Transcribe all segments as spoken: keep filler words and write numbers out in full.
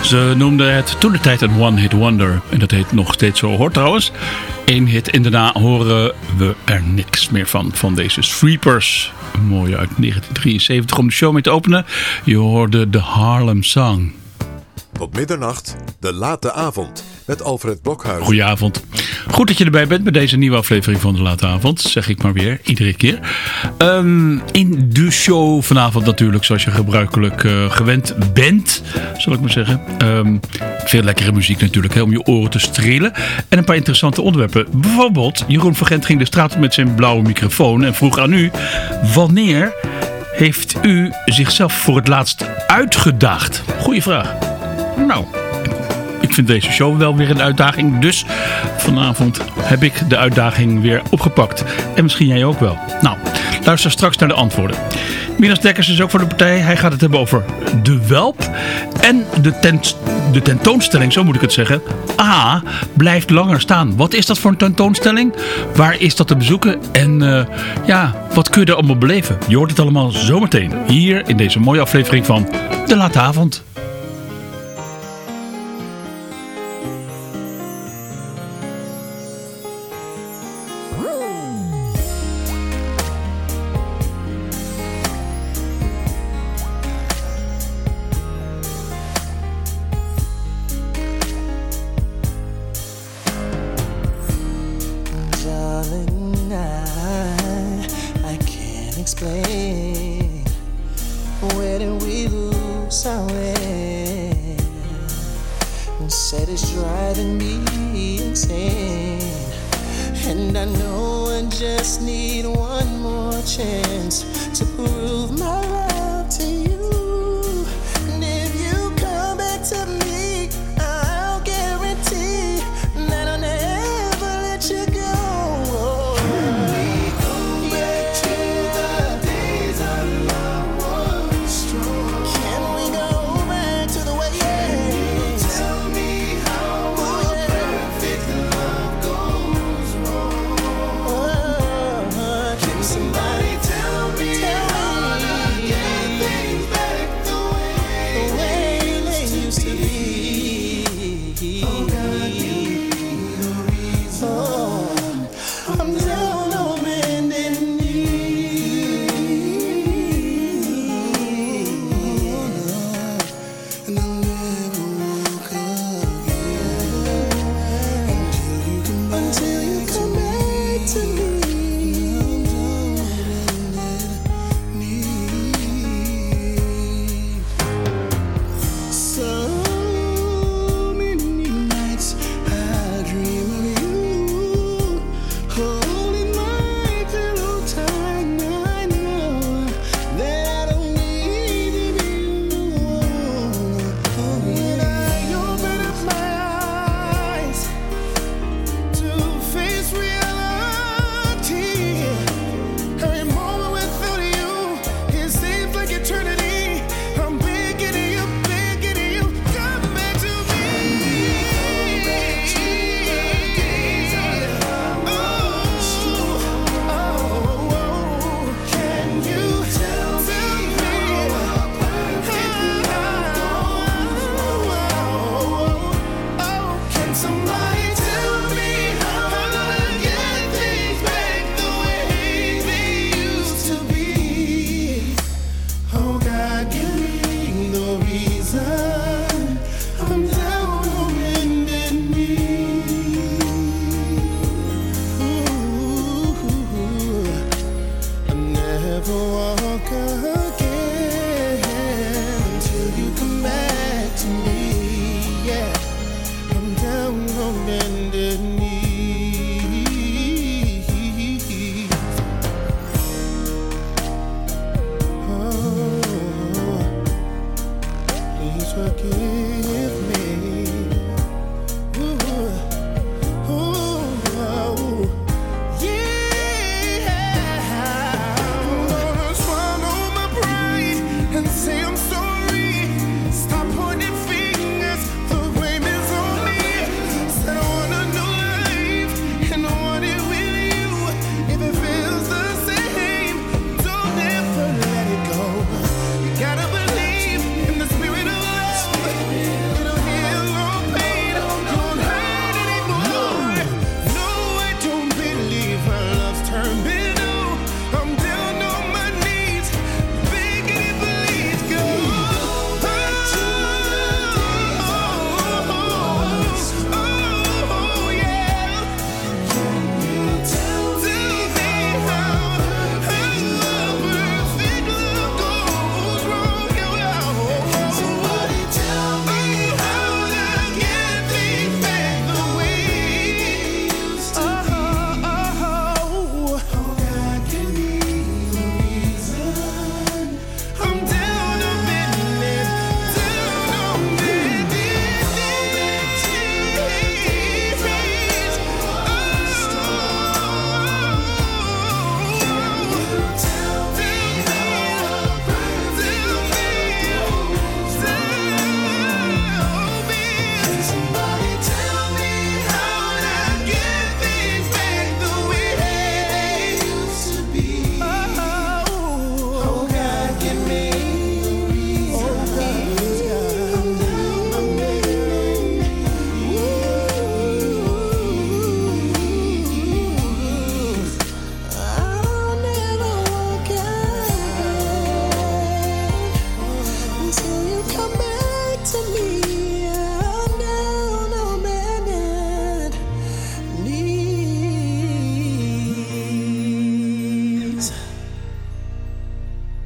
Ze noemden het toen de tijd een one-hit wonder. En dat heet nog steeds zo, hoort trouwens. Eén hit en daarna horen we er niks meer van. Van deze Sweepers. Een mooie uit negentien drieënzeventig om de show mee te openen. Je hoorde de Harlem Song. Tot middernacht, de late avond. Met Alfred Blokhuizen. Goedenavond. Goed dat je erbij bent bij deze nieuwe aflevering van de late avond. Zeg ik maar weer, iedere keer. Um, in de show vanavond natuurlijk, zoals je gebruikelijk uh, gewend bent. Zal ik maar zeggen. Um, veel lekkere muziek natuurlijk, hè, om je oren te strelen. En een paar interessante onderwerpen. Bijvoorbeeld, Jeroen van Gent ging de straat op met zijn blauwe microfoon. En vroeg aan u, wanneer heeft u zichzelf voor het laatst uitgedaagd? Goeie vraag. Nou, ik vind deze show wel weer een uitdaging. Dus vanavond heb ik de uitdaging weer opgepakt. En misschien jij ook wel. Nou, luister straks naar de antwoorden. Midas Dekkers is ook voor de partij. Hij gaat het hebben over de welp. En de, tent, de tentoonstelling, zo moet ik het zeggen. A, blijft langer staan. Wat is dat voor een tentoonstelling? Waar is dat te bezoeken? En uh, ja, wat kun je er allemaal beleven? Je hoort het allemaal zometeen. Hier in deze mooie aflevering van De Late Avond. Somebody tell me, tell me, yeah, things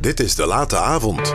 Dit is De Late Avond.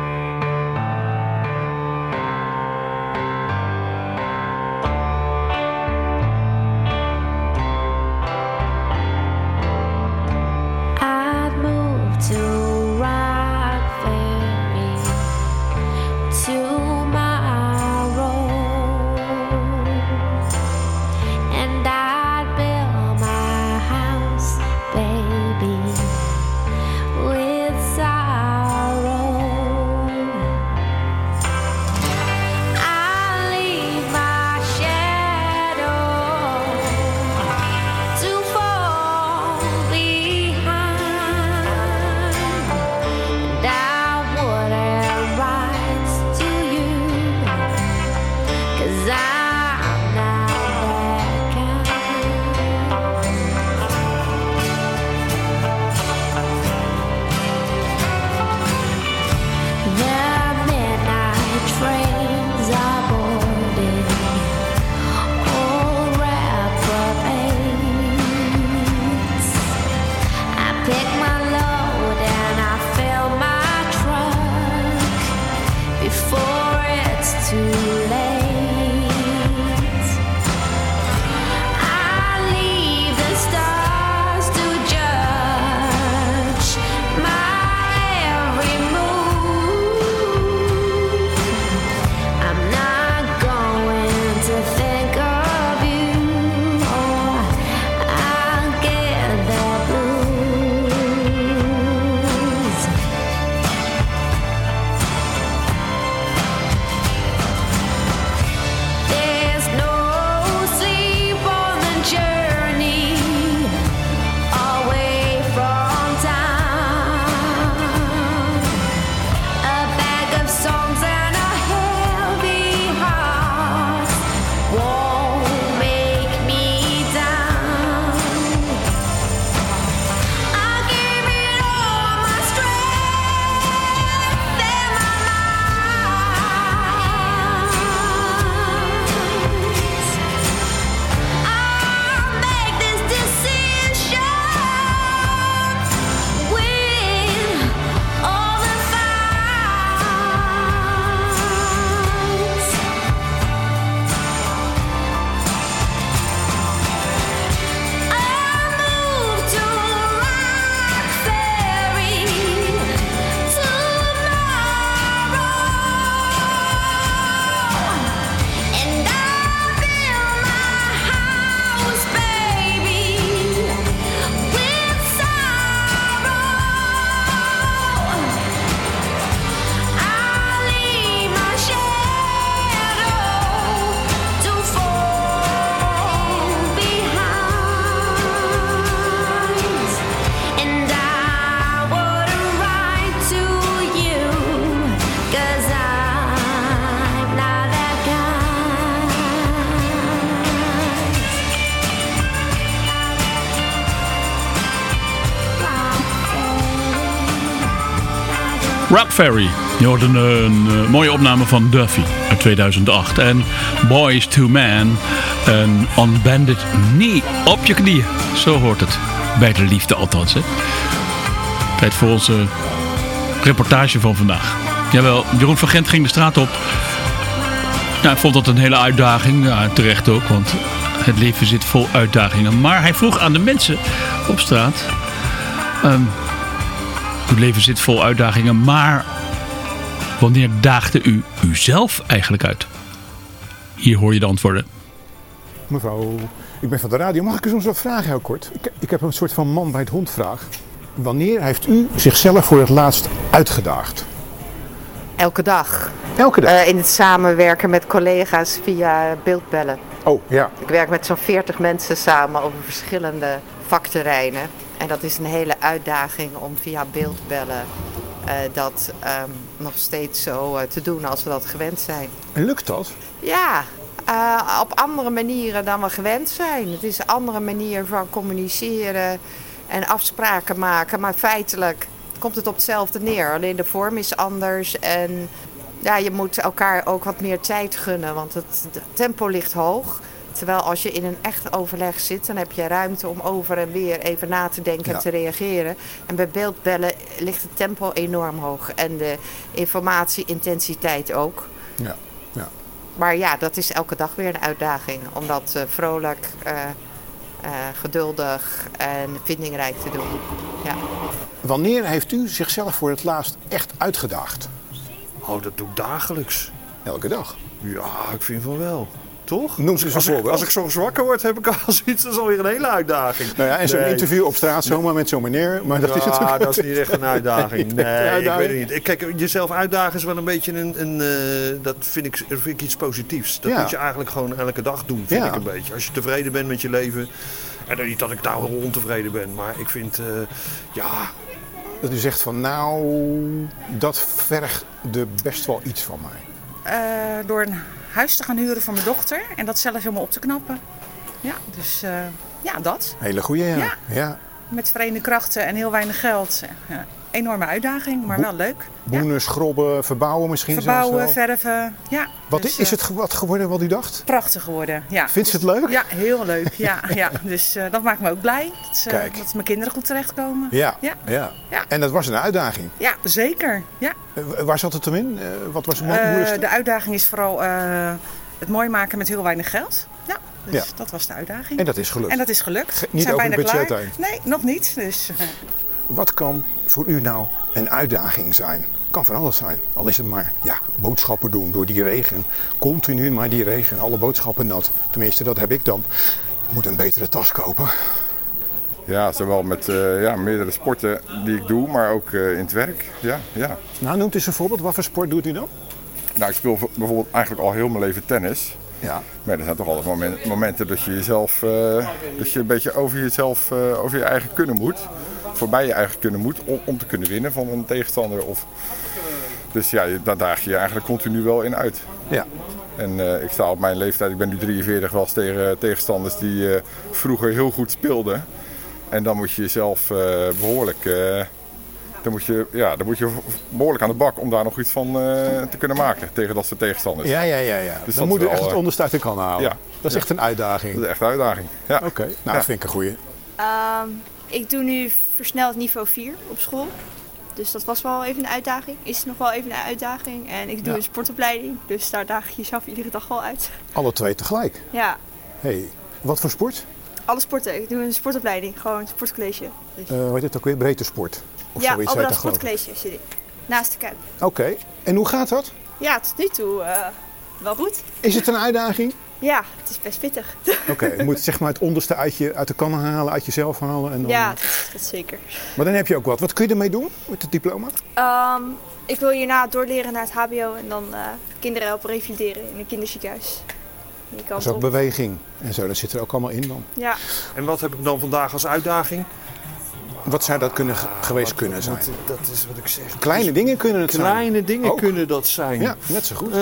Rob Ferry. Je hoorde een, een, een mooie opname van Duffy uit tweeduizend acht. En Boys to Man. En On Bended Knee. Op je knieën. Zo hoort het. Bij de liefde althans. Hè. Tijd voor onze reportage van vandaag. Jawel, Jeroen van Gent ging de straat op. Ja, ik vond dat een hele uitdaging. Ja, terecht ook, want het leven zit vol uitdagingen. Maar hij vroeg aan de mensen op straat... Um, uw leven zit vol uitdagingen, maar wanneer daagde u uzelf eigenlijk uit? Hier hoor je de antwoorden. Mevrouw, ik ben van de radio. Mag ik u soms wat vragen, heel kort? Ik, ik heb een soort van man bij het hond vraag. Wanneer heeft u zichzelf voor het laatst uitgedaagd? Elke dag. Elke dag? Uh, in het samenwerken met collega's via beeldbellen. Oh, ja. Ik werk met zo'n veertig mensen samen over verschillende vakterreinen. En dat is een hele uitdaging om via beeldbellen uh, dat um, nog steeds zo uh, te doen als we dat gewend zijn. En lukt dat? Ja, uh, op andere manieren dan we gewend zijn. Het is een andere manier van communiceren en afspraken maken. Maar feitelijk komt het op hetzelfde neer. Alleen de vorm is anders en ja, je moet elkaar ook wat meer tijd gunnen. Want het, het tempo ligt hoog. Terwijl als je in een echt overleg zit, dan heb je ruimte om over en weer even na te denken Ja. en te reageren. En bij beeldbellen ligt het tempo enorm hoog. En de informatieintensiteit ook. Ja, ja. Maar ja, dat is elke dag weer een uitdaging. Om dat uh, vrolijk, uh, uh, geduldig en vindingrijk te doen. Ja. Wanneer heeft u zichzelf voor het laatst echt uitgedaagd? Oh, dat doe ik dagelijks. Elke dag. Ja, ik vind van wel. Toch? Noem ze eens een als, ik, voorbeeld. als ik zo zwakker word, heb ik al zoiets. Dat is alweer een hele uitdaging. Nou ja, en zo'n Nee. interview op straat zomaar met zo'n meneer. Maar dat ja, is natuurlijk... dat is niet echt een uitdaging. Niet Nee, echt een uitdaging. ik weet het niet. Kijk, jezelf uitdagen is wel een beetje een... een uh, dat vind ik, vind ik iets positiefs. Dat Ja. moet je eigenlijk gewoon elke dag doen, vind Ja. ik een beetje. Als je tevreden bent met je leven. En dan niet dat ik nou heel ontevreden ben. Maar ik vind, uh, ja... Dat u zegt van, nou, dat vergt er best wel iets van mij. Uh, door een huis te gaan huren voor mijn dochter en dat zelf helemaal op te knappen. Ja, dus uh, ja, dat. Hele goeie, ja. Ja. ja. Met verenigde krachten en heel weinig geld. Ja, enorme uitdaging, maar wel leuk. Boenen, Ja. schrobben, verbouwen misschien Verbouwen, zelfs wel. verven. Ja, Wat dus, is het ge- wat geworden wat u dacht? prachtig geworden. Ja. Vindt ze het leuk? Ja, heel leuk. Ja, ja. Dus uh, dat maakt me ook blij. Dat, uh, Kijk. dat mijn kinderen goed terechtkomen. Ja. Ja. Ja. Ja. En dat was een uitdaging. Ja, zeker. Ja. Uh, waar zat het hem in? Uh, wat was het mo- Uh, moeilijkste? de uitdaging is vooral uh, het mooi maken met heel weinig geld. Ja, dus Ja. dat was de uitdaging. En dat is gelukt. En dat is gelukt. Ge- We niet zijn over bijna het budget klaar. heen. Nee, nog niet. Dus, uh, Wat kan voor u nou een uitdaging zijn? Kan van alles zijn. Al is het maar ja, boodschappen doen door die regen. Continu maar die regen, alle boodschappen nat. Tenminste, dat heb ik dan. Ik moet een betere tas kopen. Ja, zowel met uh, ja, meerdere sporten die ik doe, maar ook uh, in het werk. Ja, ja. Nou, noemt eens een voorbeeld. Wat voor sport doet u dan? Nou, ik speel bijvoorbeeld eigenlijk al heel mijn leven tennis. Ja. Maar er zijn toch altijd moment, momenten dat je jezelf, uh, dat je een beetje over jezelf, uh, over je eigen kunnen moet. Voorbij je eigen kunnen moet om, om te kunnen winnen van een tegenstander. Of... Dus ja, daar daag je je eigenlijk continu wel in uit. Ja. En uh, ik sta op mijn leeftijd, ik ben nu drieënveertig, wel eens tegen tegenstanders die uh, vroeger heel goed speelden. En dan moet je jezelf uh, behoorlijk, uh, dan moet je, ja, dan moet je behoorlijk aan de bak om daar nog iets van uh, te kunnen maken tegen dat soort tegenstanders. Ja, ja, ja. ja. Dus dan dat moet u wel, echt het uh, onderste uit de kan halen. Ja. Dat is Ja. echt een uitdaging. Dat is echt een uitdaging. Ja. Oké, okay. nou ja. dat vind ik een goeie. Um, ik doe nu versneld niveau vier op school. Dus dat was wel even een uitdaging. Is nog wel even een uitdaging. En ik doe Ja. een sportopleiding. Dus daar daag je jezelf iedere dag wel uit. Alle twee tegelijk. Ja, Hey, wat voor sport? alle sporten. Ik doe een sportopleiding. Gewoon een sportcollege. Dus. Uh, hoe heet het ook weer? Breedte sport? Of ja, zoiets Albera heet dat, geloof ik. sportcollege zit ik. Naast de Kuip. Oké, okay. En hoe gaat dat? Ja, tot nu toe uh, wel goed. Is het een uitdaging? Ja, het is best pittig. Oké, okay, je moet zeg maar het onderste uit, je, uit de kan halen, uit jezelf halen. En dan... Ja, dat, dat zeker. Maar dan heb je ook wat. Wat kun je ermee doen met het diploma? Um, ik wil hierna doorleren naar het hbo en dan uh, kinderen helpen revalideren in een kinderziekenhuis. Dat is ook beweging en zo, dat zit er ook allemaal in dan. Ja. En wat heb ik dan vandaag als uitdaging? Wat zou dat kunnen, geweest wat, kunnen zijn? Wat, dat is wat ik zeg. Kleine dingen kunnen het Kleine zijn. Kleine dingen ook. kunnen dat zijn. Ja, net zo goed. Uh,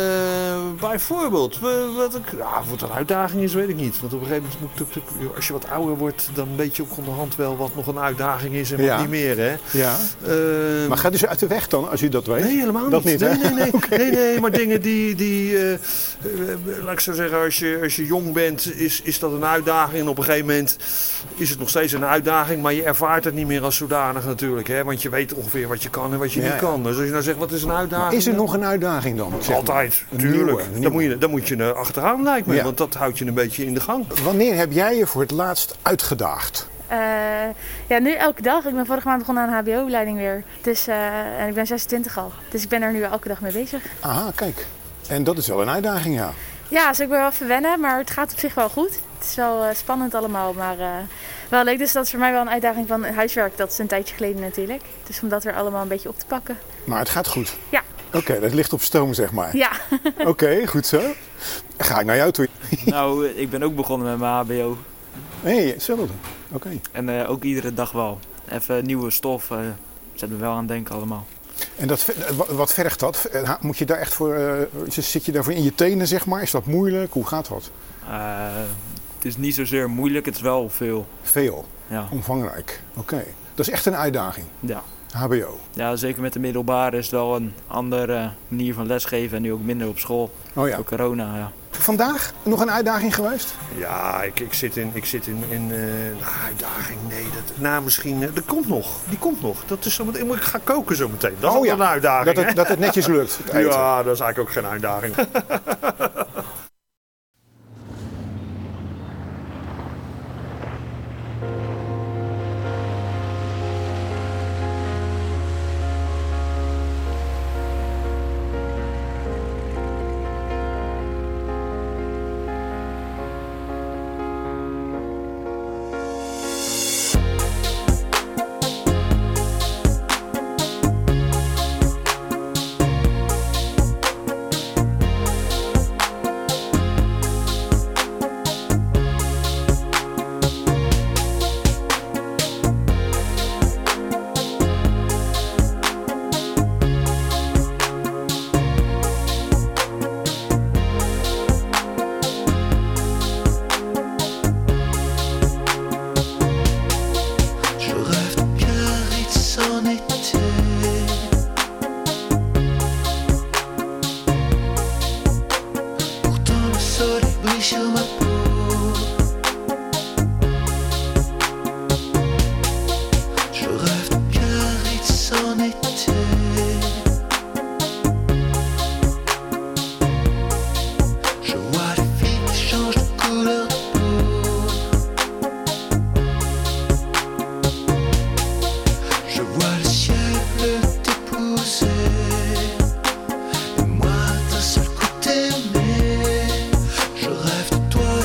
bijvoorbeeld, wat ik, ja, wat een uitdaging is, weet ik niet. Want op een gegeven moment, moet, als je wat ouder wordt, dan weet je ook onderhand wel wat nog een uitdaging is en wat ja. niet meer. Hè? Ja. Uh, maar gaat u ze uit de weg dan, als u dat weet? Nee, helemaal dat niet. niet nee, nee, nee. okay. nee, nee, maar dingen die, die uh, uh, laat ik zo zeggen, als je, als je jong bent, is, is dat een uitdaging. En op een gegeven moment is het nog steeds een uitdaging, maar je ervaart het niet meer als zodanig natuurlijk. Hè? Want je weet ongeveer wat je kan en wat je ja, niet kan. Dus als je nou zegt, wat is een uitdaging? Maar is er nog een uitdaging dan? Zeg Altijd, maar. tuurlijk. Nieuwe, nieuwe. Dan, moet je, dan moet je er achteraan, lijkt me. Ja. Want dat houdt je een beetje in de gang. Wanneer heb jij je voor het laatst uitgedaagd? Uh, ja, nu elke dag. Ik ben vorige maand begonnen aan een hbo-opleiding weer. Dus, uh, en ik ben zesentwintig al. Dus ik ben er nu elke dag mee bezig. Aha, kijk. En dat is wel een uitdaging, ja. Ja, dus ik ben wel verwennen, maar het gaat op zich wel goed. Het is wel uh, spannend allemaal, maar uh, wel leuk. Dus dat is voor mij wel een uitdaging van huiswerk. Dat is een tijdje geleden natuurlijk. Dus om dat weer allemaal een beetje op te pakken. Maar het gaat goed? Ja. Oké, okay, dat ligt op stoom, zeg maar. Ja. Oké, okay, goed zo. Ga ik naar jou toe. Nou, ik ben ook begonnen met mijn hbo. Hé, hey, hetzelfde. Oké. Okay. En uh, ook iedere dag wel. Even nieuwe stof. Uh, zet me wel aan het denken allemaal. En dat, wat vergt dat? Moet je daar echt voor, uh, zit je daarvoor in je tenen, zeg maar? Is dat moeilijk? Hoe gaat dat? Uh, het is niet zozeer moeilijk, het is wel veel. Veel? Ja. Omvangrijk. Oké. Okay. Dat is echt een uitdaging? Ja. hbo? Ja, zeker met de middelbare is het wel een andere manier van lesgeven en nu ook minder op school. Oh ja. Door corona, ja. vandaag nog een uitdaging geweest? Ja, ik, ik zit in, ik zit in, in uh, een uitdaging. Nee, dat, nou misschien, uh, dat komt nog. Die komt nog. Dat is zo meteen, ik ga koken zo meteen. Dat is oh, ja. een uitdaging. Dat het, dat het netjes lukt. Het eten. Ja, dat is eigenlijk ook geen uitdaging. Je rêve de toi.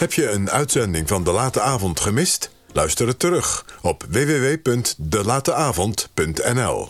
Heb je een uitzending van De Late Avond gemist? Luister het terug op w w w punt de late avond punt n l.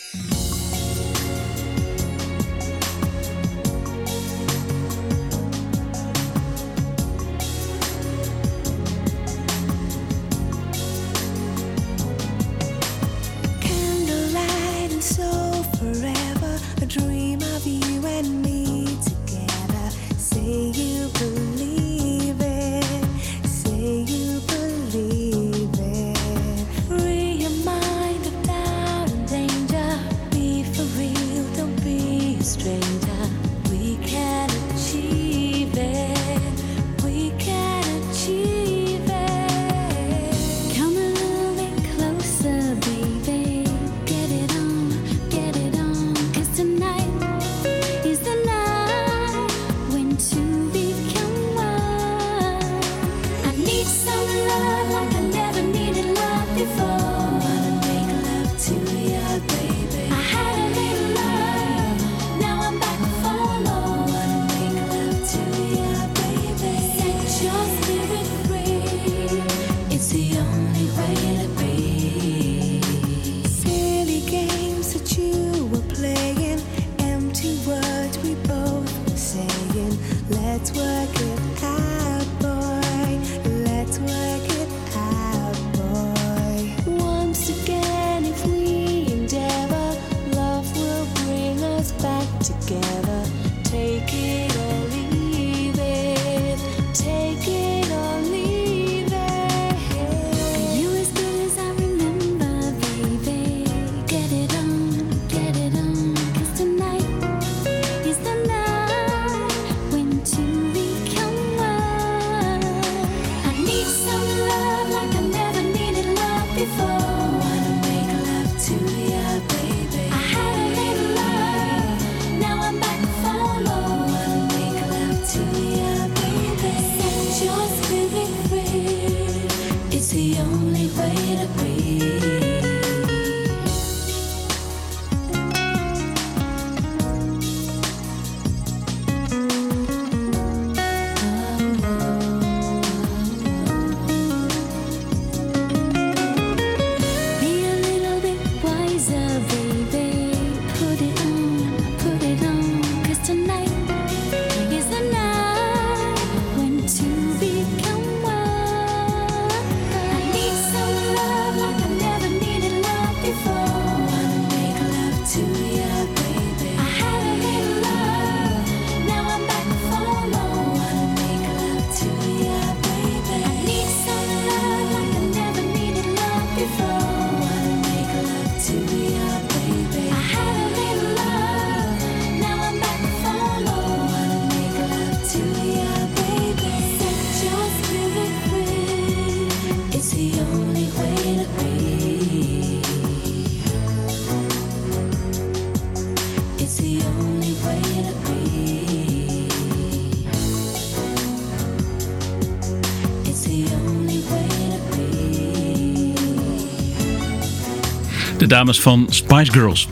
De dames van Spice Girls.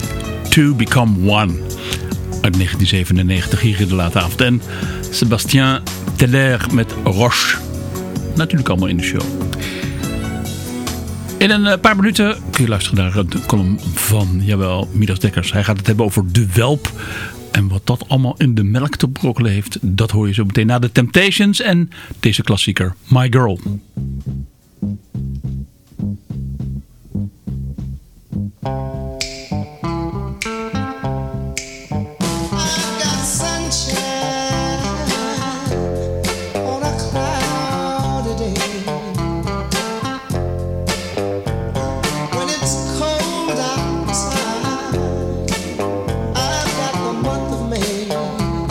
To Become One. Uit negentien zevenennegentig hier in De Late Avond. En Sébastien Teller met Roche. Natuurlijk allemaal in de show. In een paar minuten kun je luisteren naar de column van, jawel, Midas Dekkers. Hij gaat het hebben over de welp. En wat dat allemaal in de melk te brokkelen heeft, dat hoor je zo meteen na de Temptations en deze klassieker My Girl.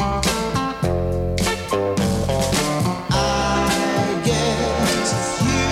You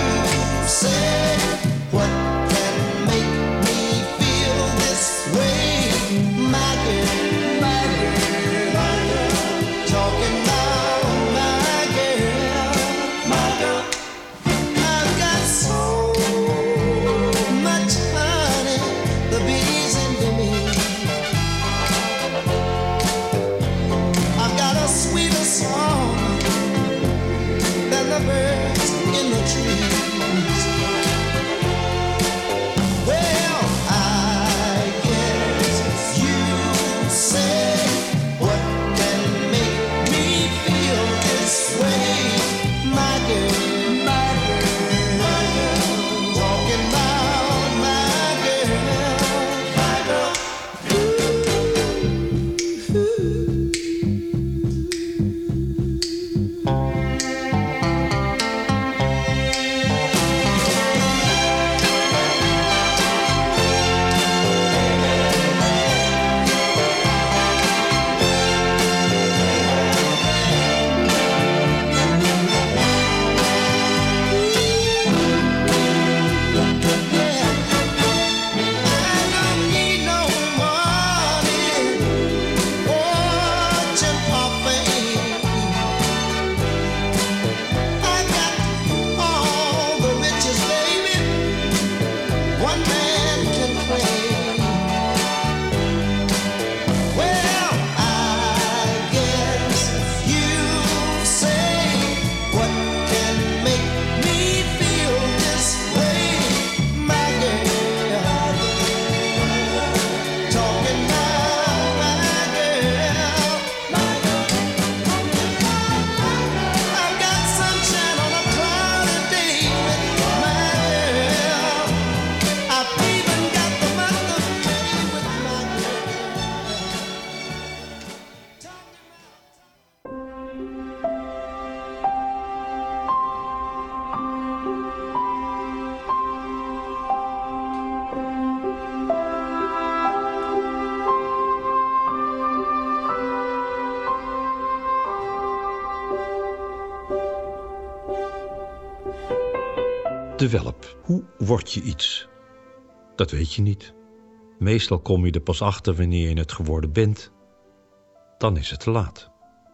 De welp. Hoe word je iets? Dat weet je niet. Meestal kom je er pas achter wanneer je het geworden bent. Dan is het te laat.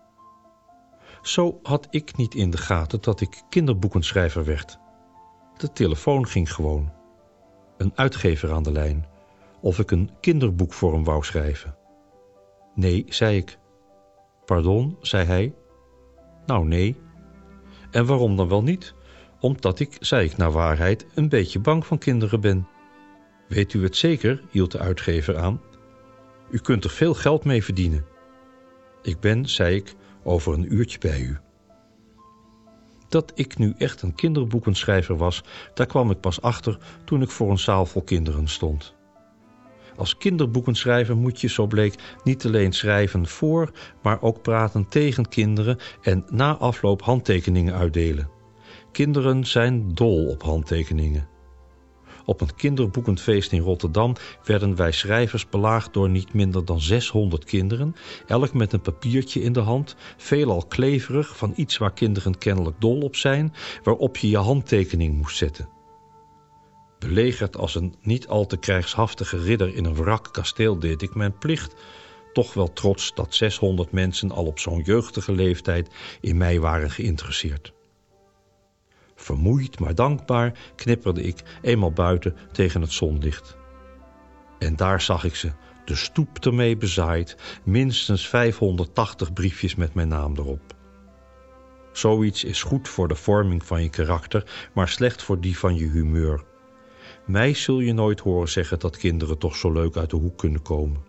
Zo had ik niet in de gaten dat ik kinderboekenschrijver werd. De telefoon ging gewoon. Een uitgever aan de lijn. Of ik een kinderboek voor hem wou schrijven. Nee, zei ik. Pardon, zei hij. Nou, nee. En waarom dan wel niet? Omdat ik, zei ik naar waarheid, een beetje bang van kinderen ben. Weet u het zeker, hield de uitgever aan. U kunt er veel geld mee verdienen. Ik ben, zei ik, over een uurtje bij u. Dat ik nu echt een kinderboekenschrijver was, daar kwam ik pas achter toen ik voor een zaal vol kinderen stond. Als kinderboekenschrijver moet je, zo bleek, niet alleen schrijven voor, maar ook praten tegen kinderen en na afloop handtekeningen uitdelen. Kinderen zijn dol op handtekeningen. Op een kinderboekenfeest in Rotterdam werden wij schrijvers belaagd door niet minder dan zeshonderd kinderen, elk met een papiertje in de hand, veelal kleverig van iets waar kinderen kennelijk dol op zijn, waarop je je handtekening moest zetten. Belegerd als een niet al te krijgshaftige ridder in een wrak kasteel deed ik mijn plicht, toch wel trots dat zeshonderd mensen al op zo'n jeugdige leeftijd in mij waren geïnteresseerd. Vermoeid maar dankbaar knipperde ik eenmaal buiten tegen het zonlicht. En daar zag ik ze, de stoep ermee bezaaid, minstens vijfhonderdtachtig briefjes met mijn naam erop. Zoiets is goed voor de vorming van je karakter, maar slecht voor die van je humeur. Mij zul je nooit horen zeggen dat kinderen toch zo leuk uit de hoek kunnen komen.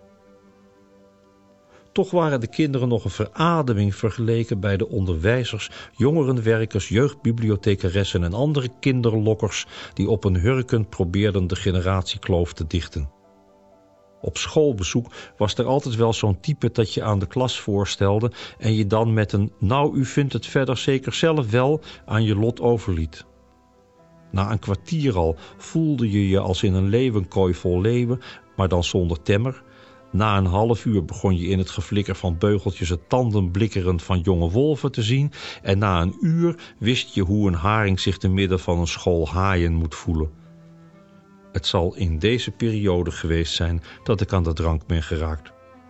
Toch waren de kinderen nog een verademing vergeleken bij de onderwijzers, jongerenwerkers, jeugdbibliothecaressen en andere kinderlokkers die op een hurken probeerden de generatiekloof te dichten. Op schoolbezoek was er altijd wel zo'n type dat je aan de klas voorstelde en je dan met een "nou, u vindt het verder zeker zelf wel" aan je lot overliet. Na een kwartier al voelde je je als in een leeuwenkooi vol leeuwen, maar dan zonder temmer. Na een half uur begon je in het geflikker van beugeltjes het tandenblikkeren van jonge wolven te zien en na een uur wist je hoe een haring zich te midden van een school haaien moet voelen. Het zal in deze periode geweest zijn dat ik aan de drank ben geraakt.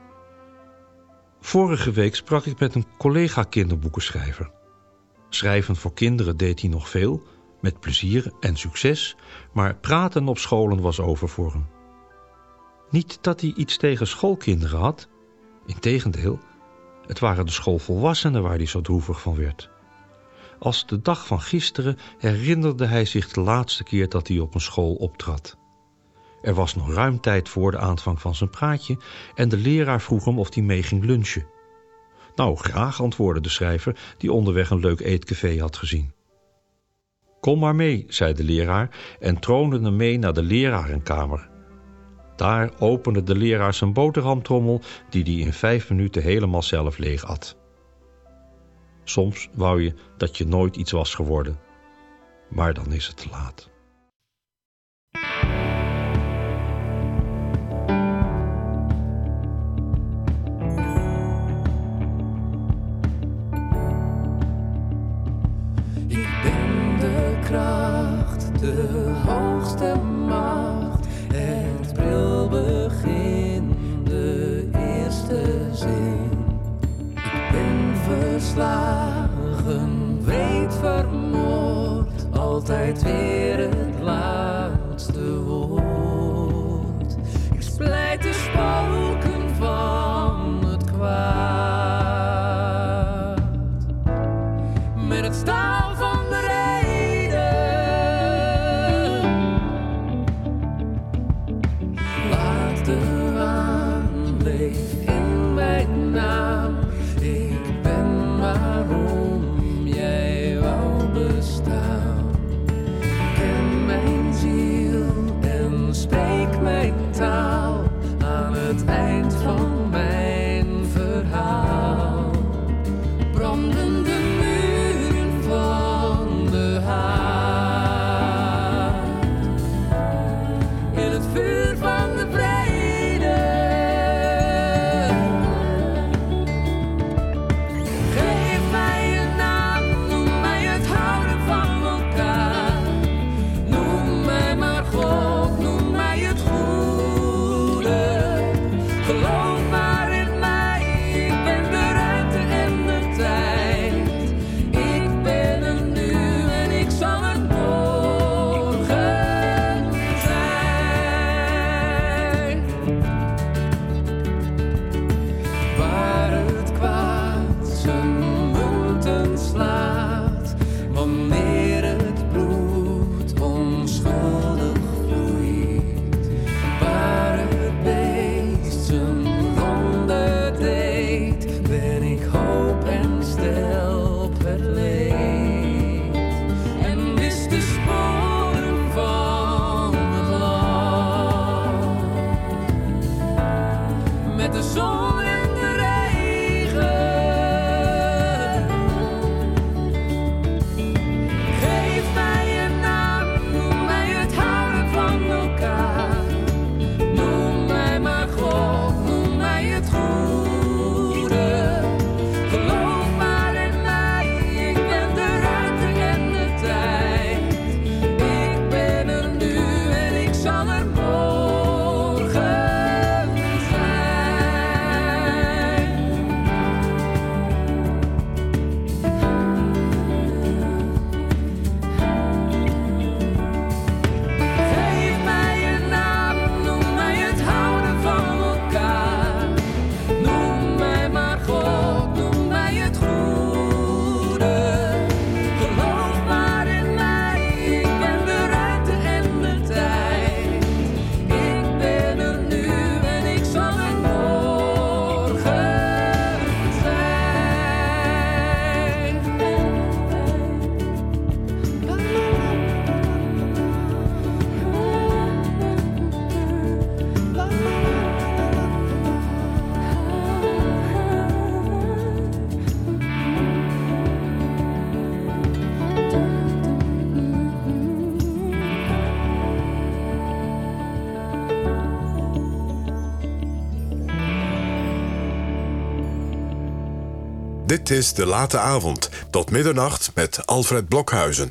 Vorige week sprak ik met een collega kinderboekenschrijver. Schrijven voor kinderen deed hij nog veel, met plezier en succes, maar praten op scholen was over voor hem. Niet dat hij iets tegen schoolkinderen had. Integendeel, het waren de schoolvolwassenen waar hij zo droevig van werd. Als de dag van gisteren herinnerde hij zich de laatste keer dat hij op een school optrad. Er was nog ruim tijd voor de aanvang van zijn praatje en de leraar vroeg hem of hij mee ging lunchen. Nou, graag, antwoordde de schrijver, die onderweg een leuk eetcafé had gezien. Kom maar mee, zei de leraar en troonde hem mee naar de lerarenkamer. Daar opende de leraar zijn boterhamtrommel die hij in vijf minuten helemaal zelf leeg at. Soms wou je dat je nooit iets was geworden, maar dan is het te laat. Ik ben de kracht, de hoogste macht, het brilbegin, de eerste zin. Ik ben verslagen, wreed vermoord, altijd weer het laatste woord. Ik splijt de spoken van het kwaad met het staal van de reden. Laat de waan leef in mijn naam. Ik ben waarom jij wou bestaan. Ken mijn ziel en spreek mijn taal aan het eind van mijn verhaal. Brandende muren van de haat in het vuur van de vrede. Geef mij een naam, noem mij het houden van elkaar. Dit is De Late Avond, tot middernacht met Alfred Blokhuizen.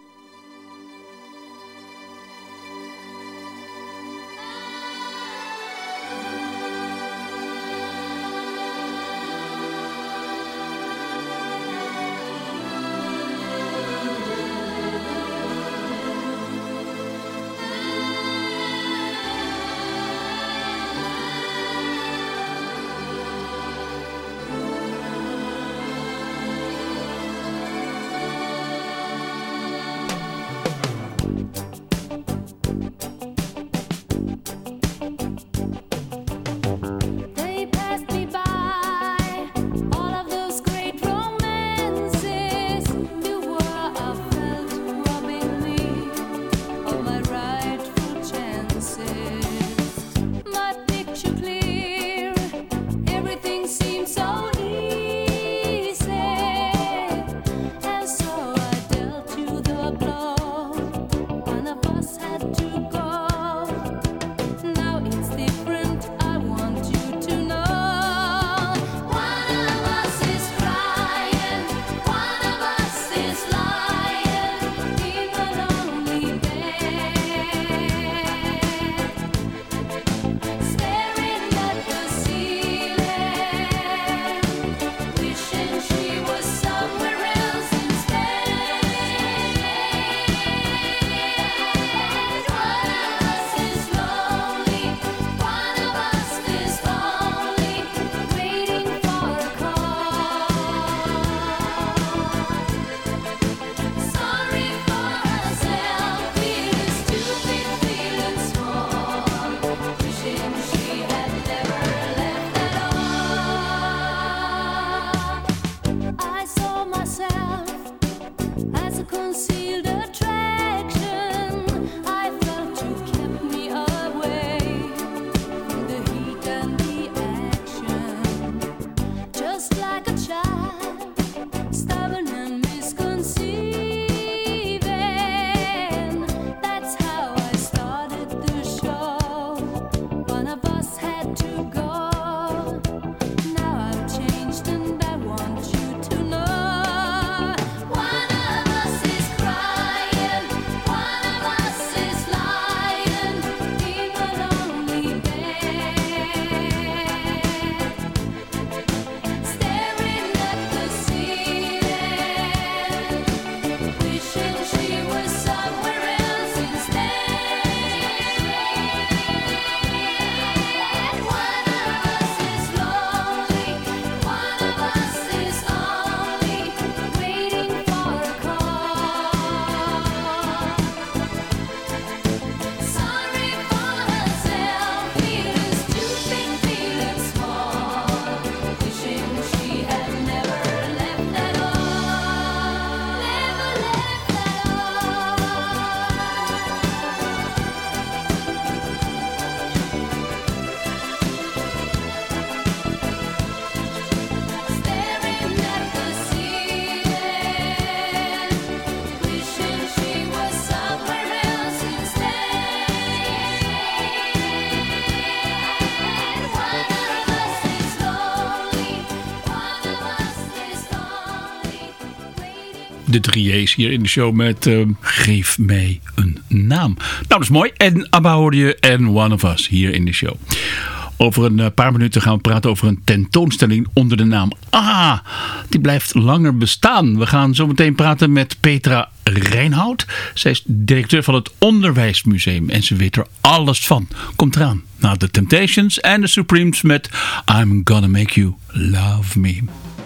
De drie J's hier in de show met uh, Geef mij een naam. Nou, dat is mooi. En ABBA hoorde je en One of Us hier in de show. Over een paar minuten gaan we praten over een tentoonstelling onder de naam Ah, die blijft langer bestaan. We gaan zo meteen praten met Petra Reinhout. Zij is directeur van het Onderwijsmuseum en ze weet er alles van. Komt eraan. Na The Temptations en The Supremes met I'm Gonna Make You Love Me.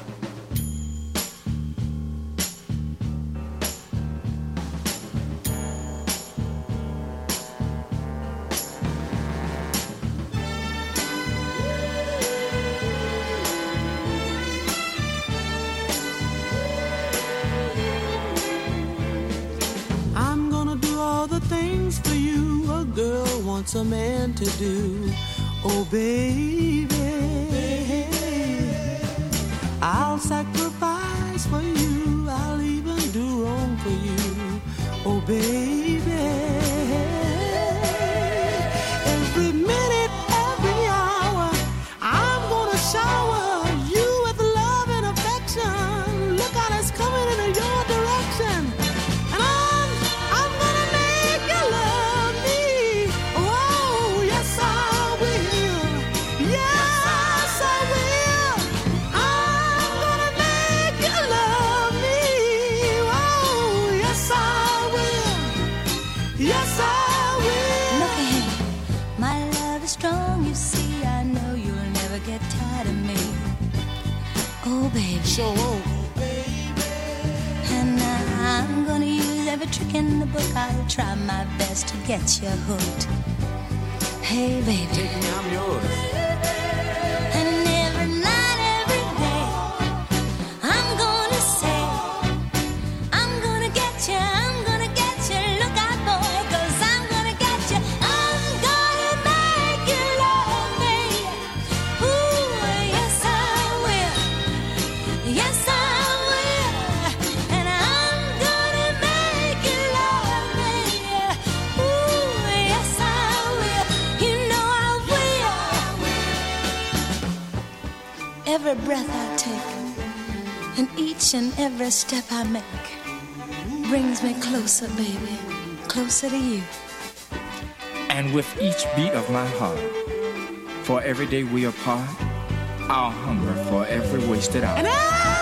Wants a man to do, oh baby, I'll sacrifice for you, I'll even do wrong for you, oh baby, every minute, every hour, I'm gonna shower you with love and affection, is strong, you see. I know you'll never get tired of me. Oh, baby. So, oh, baby. And I'm gonna use every trick in the book. I'll try my best to get you hooked. Hey, baby. Take me, I'm yours. And every night, every day, I'm gonna say, I'm gonna get you, I'm gonna get you. Look out, boy, 'cause I'm gonna get you. I'm gonna make you love me. Ooh, yes I will. Yes I will. And I'm gonna make you love me. Ooh, yes I will. You know I will. Every breath I take and each and every step I make brings me closer, baby, closer to you. And with each beat of my heart, for every day we apart, I'll hunger for every wasted hour. And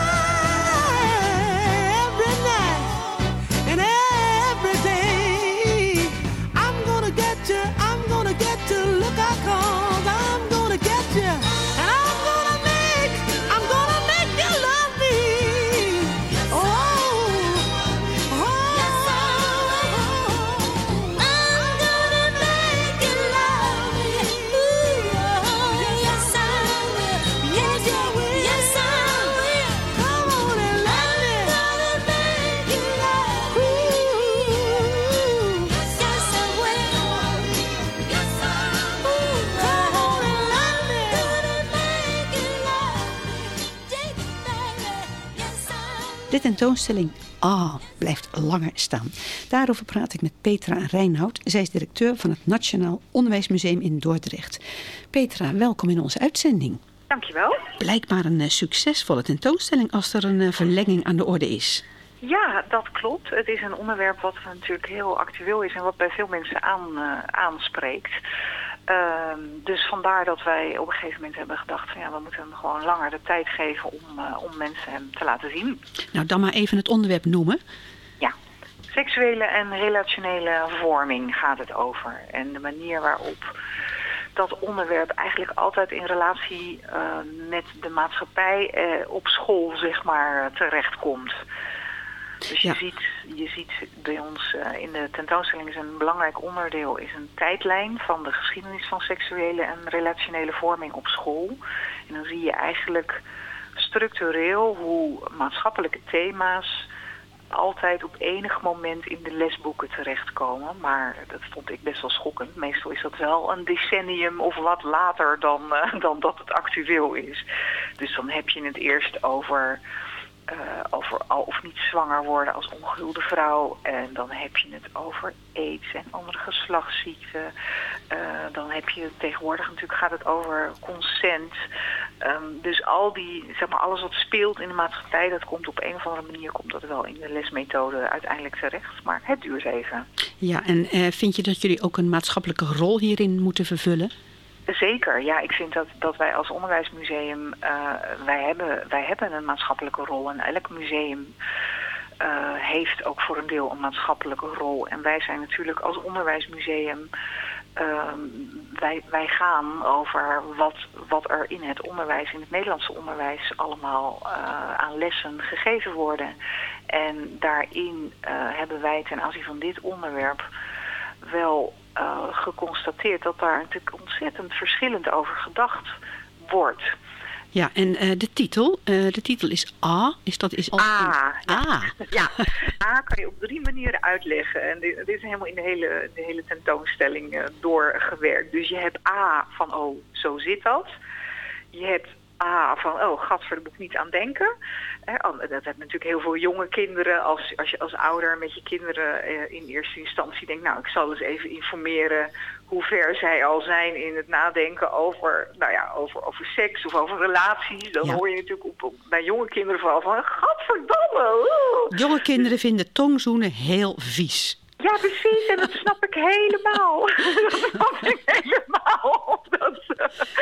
every night and every day, I'm gonna get you, I'm gonna get you. Look out, 'cause I'm gonna get you. And I'm gonna make, I'm gonna make you love me. Oh, oh, I'm gonna make you love me. Ooh, oh, yes I will. Yes I will. Yes I will. come on and love me. I'm gonna make you love me. Yes I will. Yes I will. Come on and love me. Gonna make you love me. Take it, baby. Yes I will. De tentoonstelling Ah blijft langer staan. Daarover praat ik met Petra Reinoud. Zij is directeur van het Nationaal Onderwijsmuseum in Dordrecht. Petra, welkom in onze uitzending. Dankjewel. Blijkbaar een eh, succesvolle tentoonstelling als er een eh, verlenging aan de orde is. Ja, dat klopt. Het is een onderwerp wat natuurlijk heel actueel is en wat bij veel mensen aan, uh, aanspreekt. Ehm, dus vandaar dat wij op een gegeven moment hebben gedacht van ja, we moeten hem gewoon langer de tijd geven om, uh, om mensen hem te laten zien. Nou, dan maar even het onderwerp noemen. Ja, seksuele en relationele vorming gaat het over. En de manier waarop dat onderwerp eigenlijk altijd in relatie uh, met de maatschappij uh, op school zeg maar terechtkomt. Dus je, Ja. ziet, je ziet bij ons uh, in de tentoonstelling is een belangrijk onderdeel is een tijdlijn van de geschiedenis van seksuele en relationele vorming op school. En dan zie je eigenlijk structureel hoe maatschappelijke thema's altijd op enig moment in de lesboeken terechtkomen. Maar dat vond ik best wel schokkend. Meestal is dat wel een decennium of wat later dan, uh, dan dat het actueel is. Dus dan heb je het eerst over Uh, over al of niet zwanger worden als ongehuwde vrouw. En dan heb je het over aids en andere geslachtsziekten. Uh, dan heb je tegenwoordig natuurlijk gaat het over consent. Um, dus al die, zeg maar, alles wat speelt in de maatschappij, dat komt op een of andere manier komt dat wel in de lesmethode uiteindelijk terecht. Maar het duurt even. Ja, en eh, vind je dat jullie ook een maatschappelijke rol hierin moeten vervullen? Zeker, ja. Ik vind dat, dat wij als onderwijsmuseum, uh, wij, hebben, wij hebben een maatschappelijke rol. En elk museum uh, heeft ook voor een deel een maatschappelijke rol. En wij zijn natuurlijk als onderwijsmuseum, uh, wij, wij gaan over wat, wat er in het onderwijs, in het Nederlandse onderwijs, allemaal uh, aan lessen gegeven worden. En daarin uh, hebben wij ten aanzien van dit onderwerp wel Uh, geconstateerd dat daar natuurlijk ontzettend verschillend over gedacht wordt. Ja, en uh, de titel, uh, de titel is A. Is dat is A. A. Ja, A kan je op drie manieren uitleggen. En dit, dit is helemaal in de hele, de hele tentoonstelling uh, doorgewerkt. Dus je hebt A van, oh, zo zit dat. Je hebt A van, oh, gadver, daar moet ik niet aan denken. Eh, dat hebben natuurlijk heel veel jonge kinderen. Als, als je als ouder met je kinderen eh, in eerste instantie denkt, nou, ik zal eens even informeren hoe ver zij al zijn in het nadenken over, nou ja, over, over seks of over relaties. Dan Ja. hoor je natuurlijk op, op, bij jonge kinderen vooral van, gadverdamme. oeh. Jonge kinderen vinden tongzoenen heel vies. Ja, precies. En dat snap ik helemaal. Dat snap ik helemaal. Dat, uh,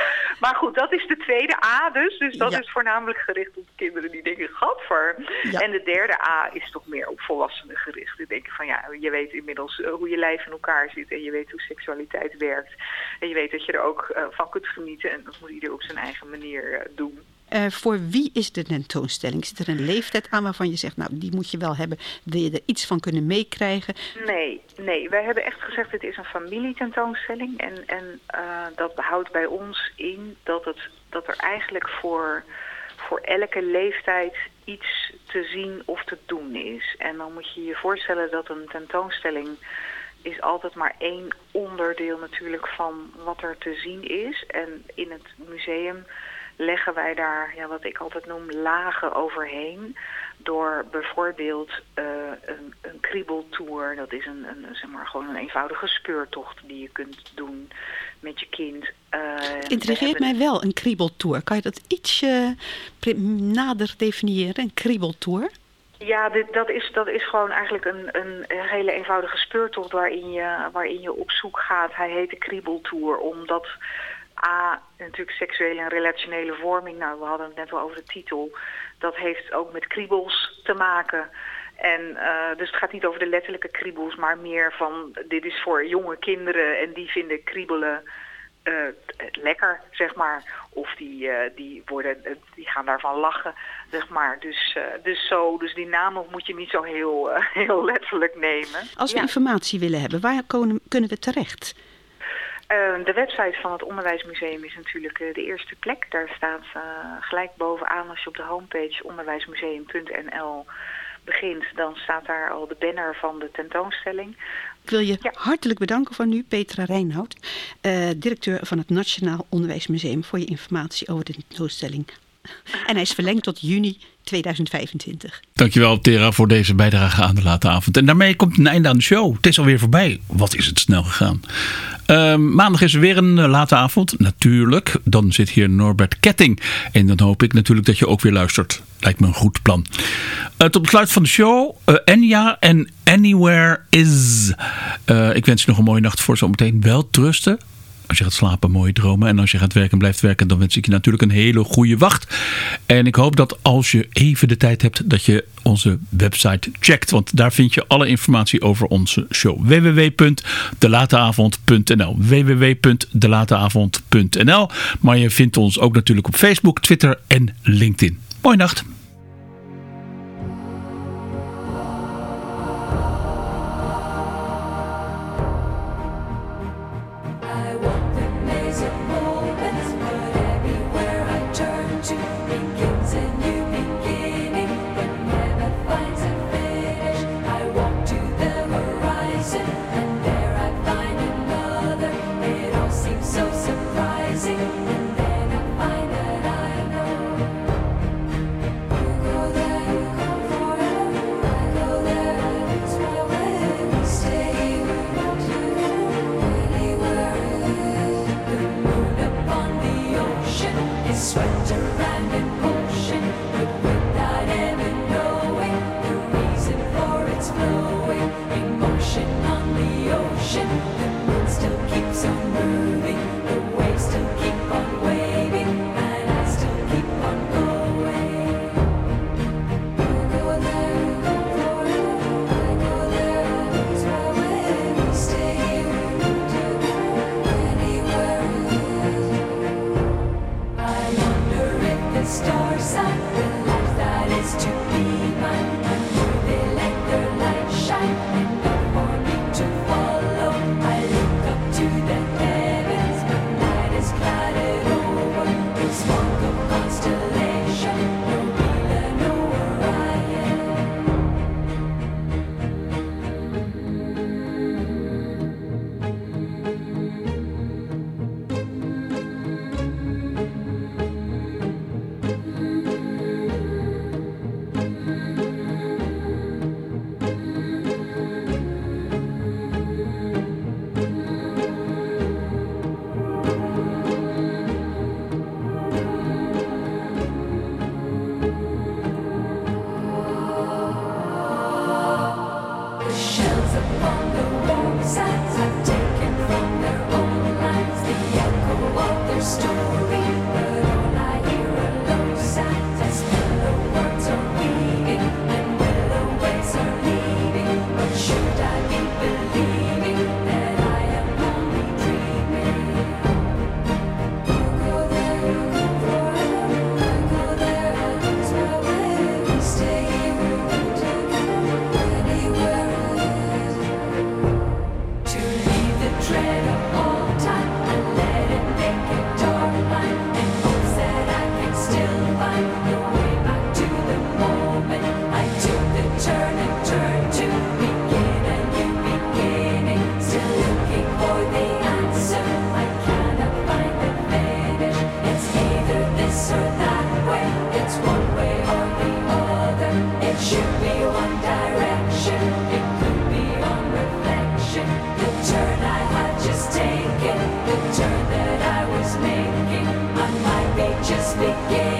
Maar goed, dat is de tweede A dus. Dus dat Ja. is voornamelijk gericht op kinderen die denken, gadver. Ja. En de derde A is toch meer op volwassenen gericht. Die denken van ja, je weet inmiddels uh, hoe je lijf in elkaar zit. En je weet hoe seksualiteit werkt. En je weet dat je er ook uh, van kunt genieten. En dat moet ieder op zijn eigen manier uh, doen. Uh, voor wie is de tentoonstelling? Zit er een leeftijd aan waarvan je zegt, nou, die moet je wel hebben. Wil je er iets van kunnen meekrijgen? Nee, nee. Wij hebben echt gezegd, het is een familietentoonstelling. En, en uh, dat houdt bij ons in dat, het, dat er eigenlijk voor, voor elke leeftijd iets te zien of te doen is. En dan moet je je voorstellen dat een tentoonstelling is altijd maar één onderdeel natuurlijk van wat er te zien is. En in het museum leggen wij daar, ja, wat ik altijd noem, lagen overheen. Door bijvoorbeeld uh, een, een kriebeltour. Dat is een, een, zeg maar, gewoon een eenvoudige speurtocht die je kunt doen met je kind. Uh, Het intrigeert hebben... mij wel, een kriebeltour. Kan je dat ietsje uh, nader definiëren, een kriebeltour? Ja, dit, dat, is, dat is gewoon eigenlijk een, een hele eenvoudige speurtocht waarin je, waarin je op zoek gaat. Hij heet de kriebeltour omdat A, natuurlijk seksuele en relationele vorming. Nou, we hadden het net al over de titel. Dat heeft ook met kriebels te maken. En uh, dus het gaat niet over de letterlijke kriebels, maar meer van dit is voor jonge kinderen en die vinden kriebelen uh, lekker, zeg maar. Of die, uh, die, worden, uh, die gaan daarvan lachen, zeg maar. Dus, uh, dus zo, dus die namen moet je niet zo heel, uh, heel letterlijk nemen. Als we ja. informatie willen hebben, waar kunnen, kunnen we terecht? Uh, de website van het Onderwijsmuseum is natuurlijk uh, de eerste plek. Daar staat uh, gelijk bovenaan, als je op de homepage onderwijsmuseum punt n l begint, dan staat daar al de banner van de tentoonstelling. Ik wil je ja. hartelijk bedanken van u, Petra Reynhout, uh, directeur van het Nationaal Onderwijsmuseum, voor je informatie over de tentoonstelling. En hij is verlengd tot juni tweeduizend vijfentwintig. Dankjewel, Tera, voor deze bijdrage aan de late avond. En daarmee komt een einde aan de show. Het is alweer voorbij. Wat is het snel gegaan. Uh, maandag is er weer een uh, late avond. Natuurlijk. Dan zit hier Norbert Ketting. En dan hoop ik natuurlijk dat je ook weer luistert. Lijkt me een goed plan. Uh, tot besluit van de show. Uh, Enya en Anywhere Is. Uh, ik wens je nog een mooie nacht voor zometeen. Wel trusten. Als je gaat slapen, mooie dromen. En als je gaat werken en blijft werken, dan wens ik je natuurlijk een hele goede wacht. En ik hoop dat als je even de tijd hebt, dat je onze website checkt. Want daar vind je alle informatie over onze show. w w w punt de late avond punt n l w w w punt de late avond punt n l Maar je vindt ons ook natuurlijk op Facebook, Twitter en LinkedIn. Mooie nacht. And then I find that I know that I was making, I might be just beginning.